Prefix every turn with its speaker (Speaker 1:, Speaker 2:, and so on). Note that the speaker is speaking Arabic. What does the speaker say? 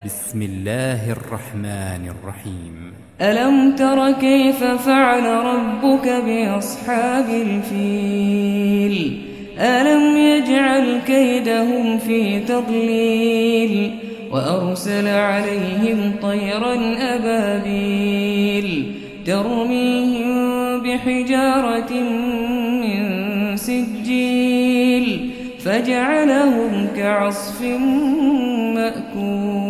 Speaker 1: بسم الله الرحمن الرحيم.
Speaker 2: ألم تر كيف فعل ربك بأصحاب الفيل ألم يجعل كيدهم في تضليل وأرسل عليهم طيرا أبابيل ترميهم بحجارة من سجيل فجعلهم كعصف مأكول.